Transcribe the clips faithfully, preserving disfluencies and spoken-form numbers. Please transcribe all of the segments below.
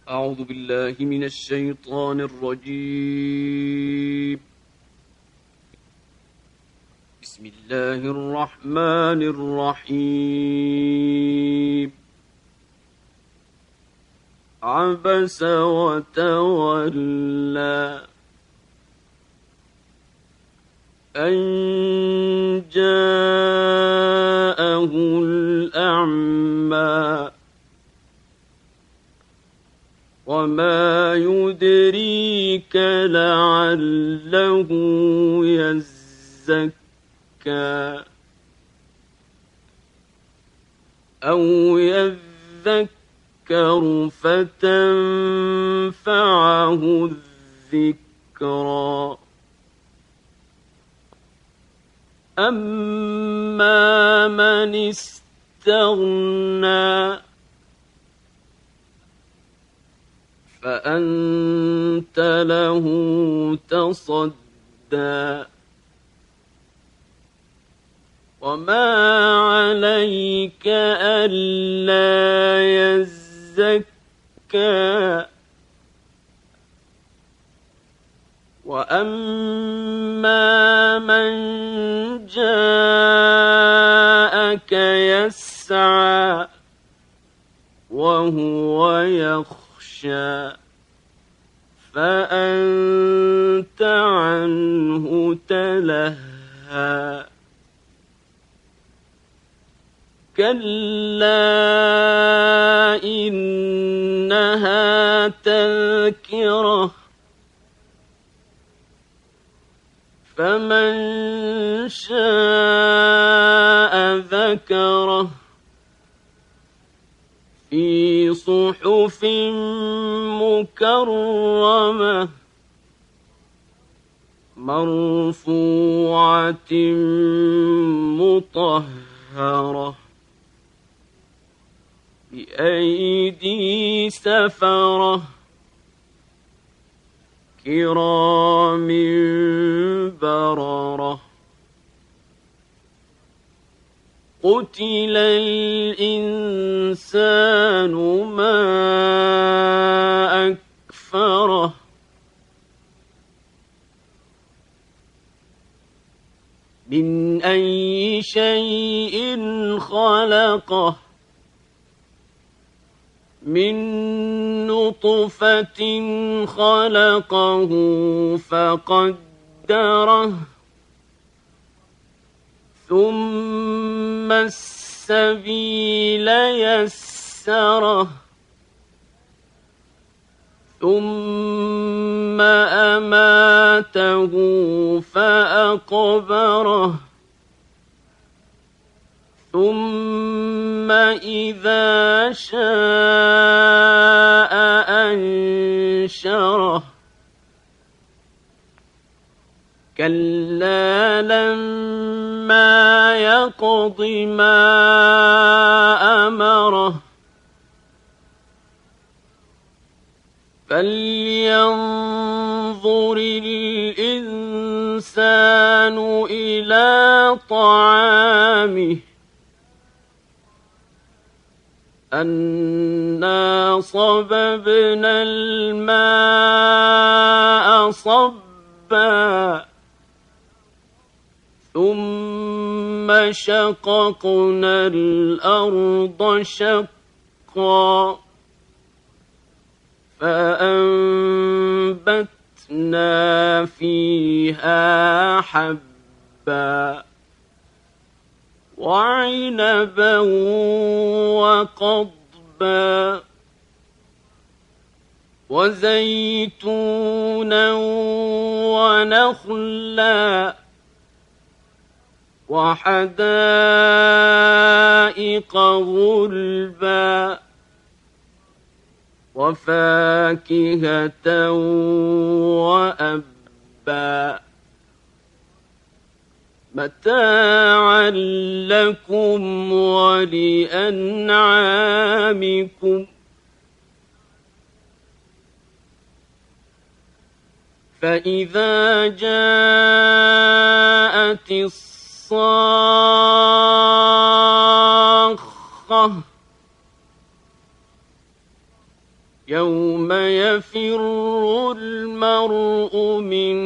أعوذ بالله من الشيطان الرجيم. بسم الله الرحمن الرحيم. عبس وتولى أن جاءه الأعمى وما يدريك لعله يزكى أو يذكر فتنفعه الذكرى أما من استغنى فأنت له تصدى وما عليك ألا يزكى وأما من جاءك يسعى وهو يخشى فأنت عنه تلهى كلا إنها تذكرة فمن شاء ذكره في صحف مكرمة مرفوعة مطهرة بأيدي سفرة كرام بررة قتل الإنسان ما أكفره من أي شيء خلقه من نطفة خلقه فقدره ثم السبيل يسره ثم أماته فأقبره ثم إذا شاء أنشره كلا لما يقض ما أمره فلينظر الإنسان إلى طعامه أنا صببنا الماء صبا ثم شققنا الأرض شقا فأنبتنا فيها حبا وعنبا وقضبا وزيتونا ونخلا وحدائق غلبا وفاكهة وأبا متاعا لكم ولأنعامكم فإذا جاءت الصاخة يوم يوم يفر المرء من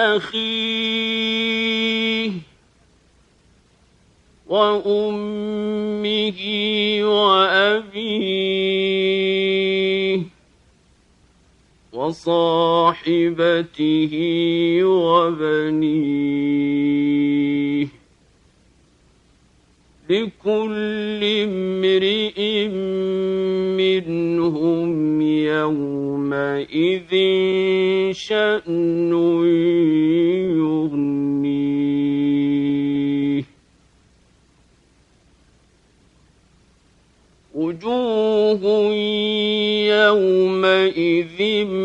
أخيه وأمه وأبيه وصاحبته وبنيه لكل امرئ منهم يومئذ شأن يغنيه وجوه يومئذ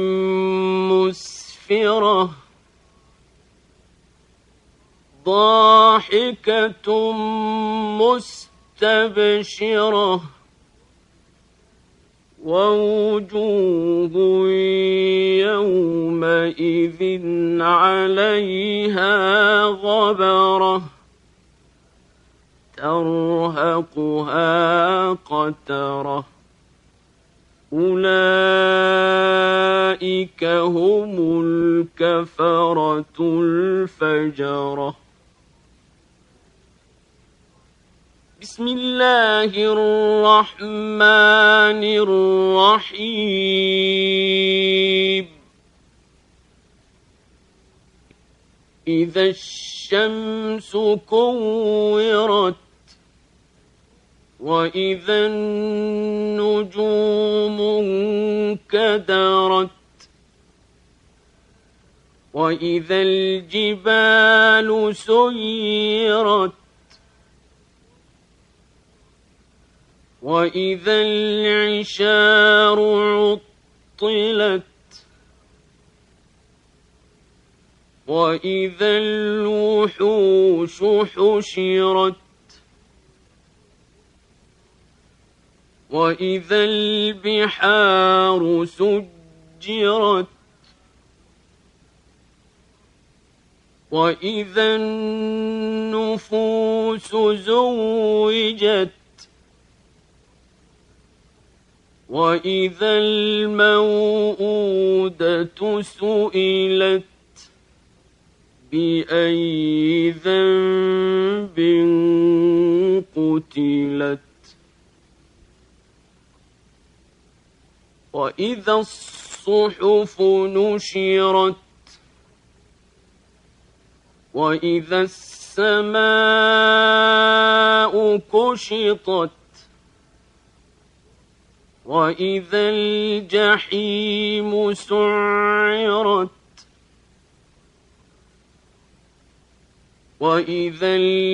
مسفرة ضاحكة مستبشرة ووجوه يومئذ عليها غبرة ترهقها قترة أولئك هم الكفرة الفجرة. بسم الله الرحمن الرحيم إذا الشمس كورت وإذا النجوم انكدرت وإذا الجبال سيرت وإذا العشار عطلت وإذا الوحوش حشرت وإذا البحار سجرت وإذا النفوس زوجت وإذا الموءودة سئلت بأي ذنب قتلت وإذا الصحف نشرت وإذا السماء كشطت وإذا الجحيم سعرت وإذا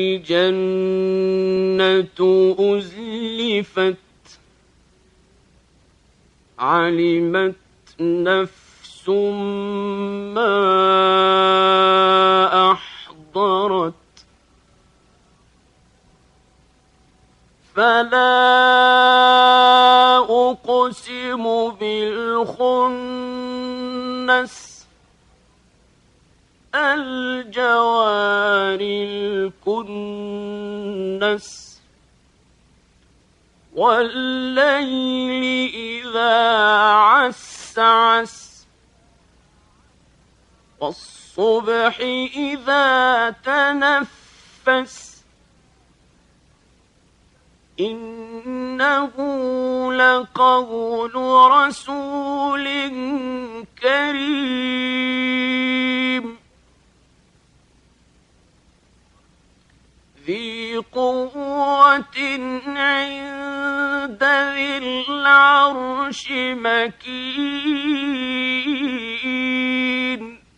الجنة أزلفت علمت نفس ما أحضرت فلا أقسم بالخنس الجوار الكنس والليل إذا عسعس والصبح إذا تنفس إنه لقول رسول كريم ذي قوة عند ذي العرش مكين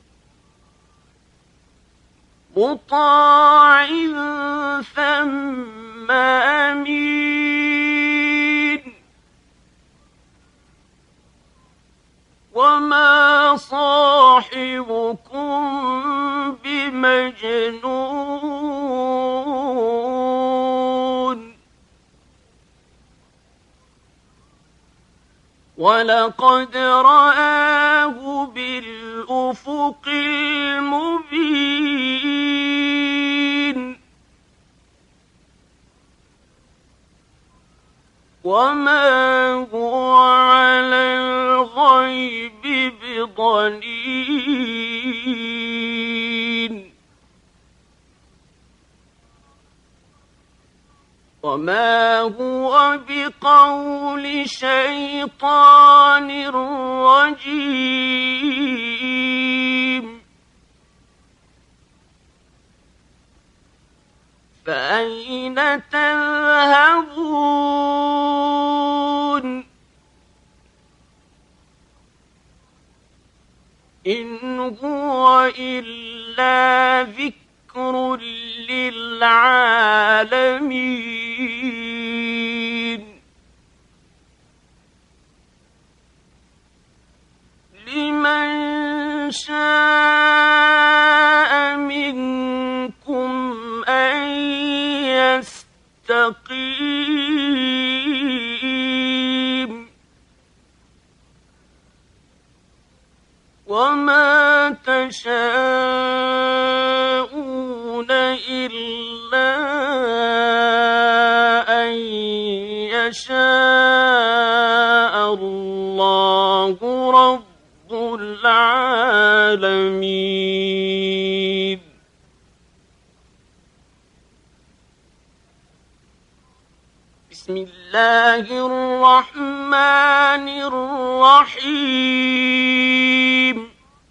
مطاع ثم أمين وما صاحبكم بمجنون ولقد رآه بالأفق المبين وما هو على الغيب ضنين وما هو بقول شيطان رجيم فأين تذهبون إن هو إلا ذكر للعالمين لمن شاء منكم أن يستقيم وما تشاءون إلا أن يشاء الله رب العالمين بسم الله الرحمن الرحيم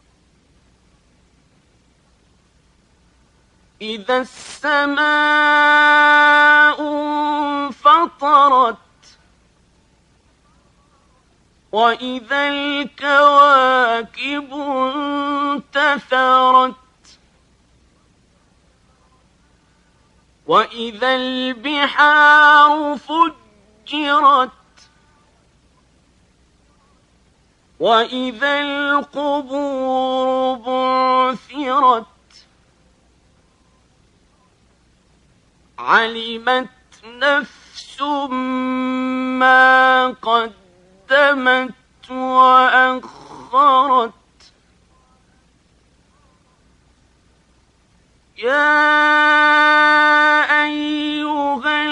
إذا السماء انفطرت وإذا الكواكب انتثرت وإذا البحار فجرت وإذا القبور بعثرت علمت نفس ما قدمت وأخرت يا أيها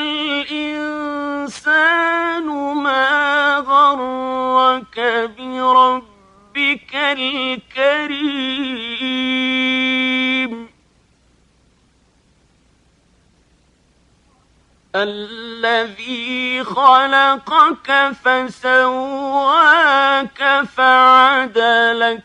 الإنسان ما غرك بربك الكريم الذي خلقك فسواك فعدلك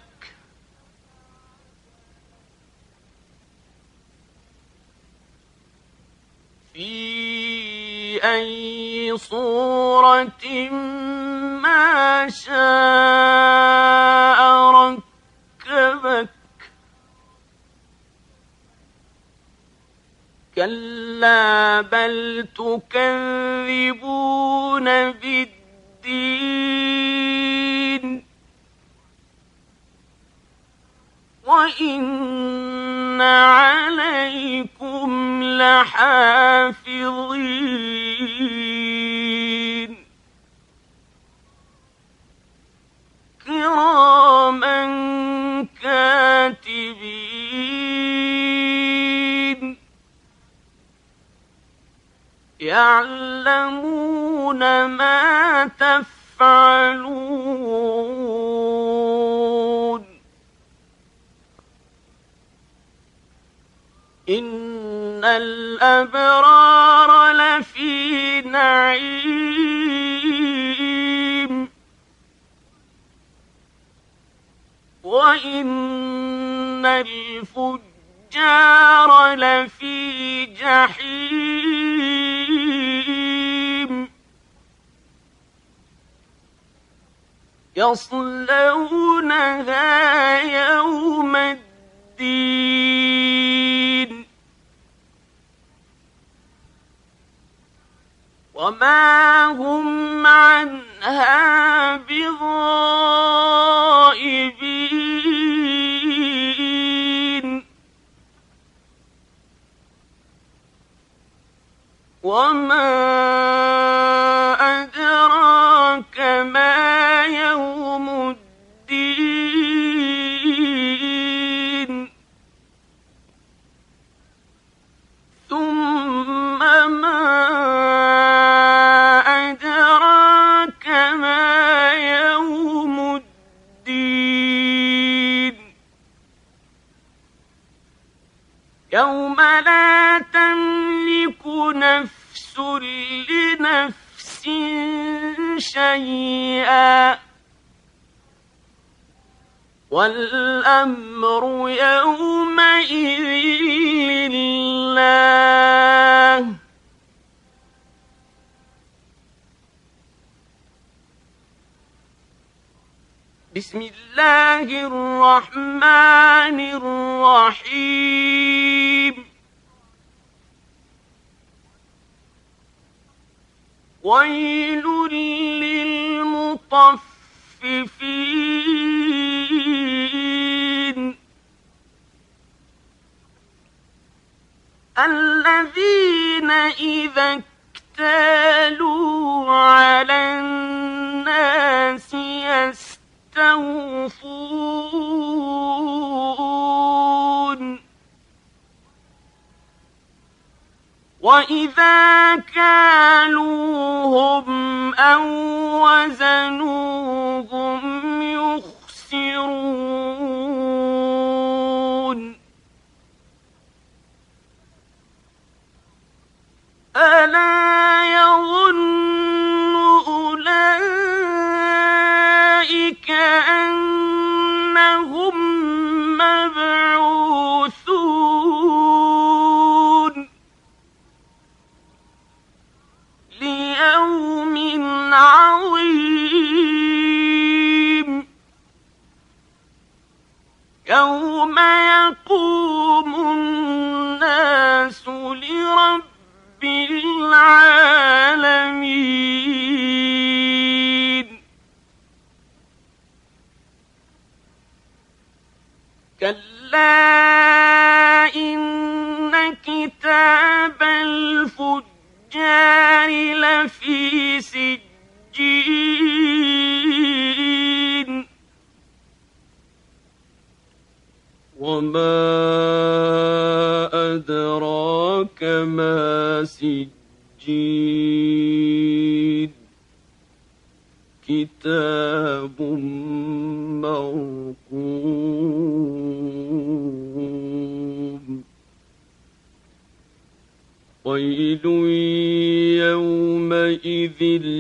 في أي صورة ما شاء ركبك كلا بل تكذبون بالدين وإن عليكم لحافظين كراما كاتبين يعلمون ما تفعلون إن الأبرار لفي نعيم وإن الفجار لفي جحيم يصلونها يوم الدين وما هم عنها بغائبين وما أدراك ما يوم الدين ثم ما أدراك ما يوم الدين نفس لنفس شيئا والأمر يومئذ لله. بسم الله الرحمن الرحيم. ويل للمطففين الذين إذا اكتالوا على الناس يستوفون وإذا كالوهم أو وزنوهم يخسرون. ألا يظن أولئك أنهم مبعوثون ليوم عظيم يوم يقوم الناس لرب العالمين. كلا إن كتاب الفجار لفي سجين وما أدراك ما سجين كتاب مرقوم. ويل يومئذ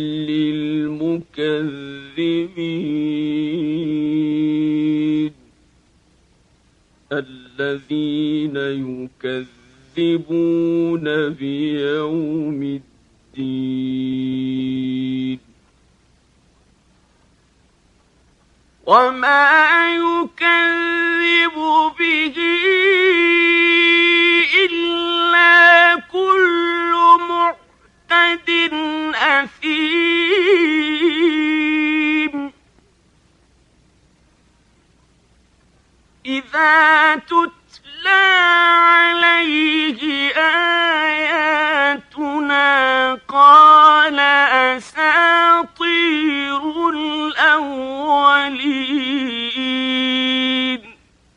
للمكذبين الذين يكذبون بيوم الدين. وما يكذب به إلا كل معتد أثيم إذا تتلى عليه آياتنا قال أساطير الأولين.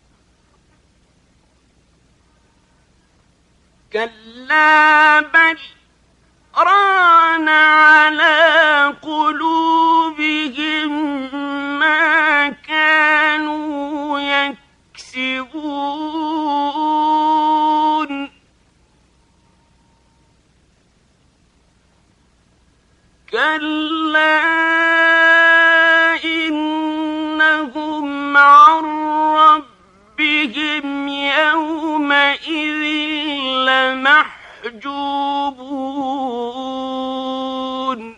كلا بل ران على قلوبهم ما كانوا يكسبون. كلا إنهم عن ربهم يومئذ لمحجوبون.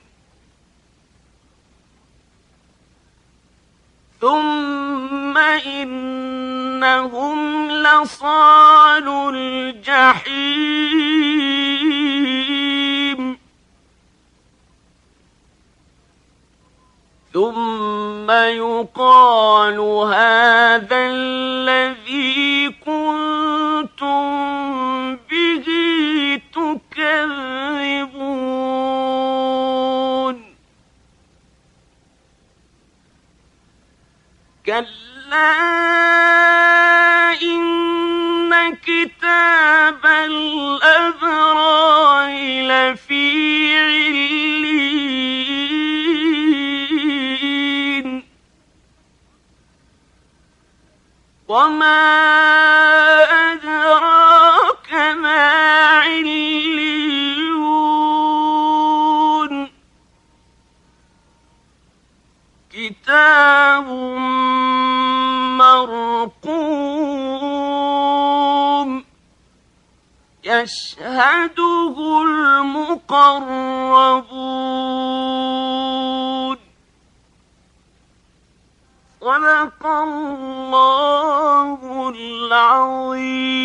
ثم إنهم لصالو الجحيم ثم يقال هذا الذي كنتم به تكذبون. كلا إن كتاب الأبرار لفي عليين وما أدراك ما عليون يشهده المقربون. صدق الله العظيم.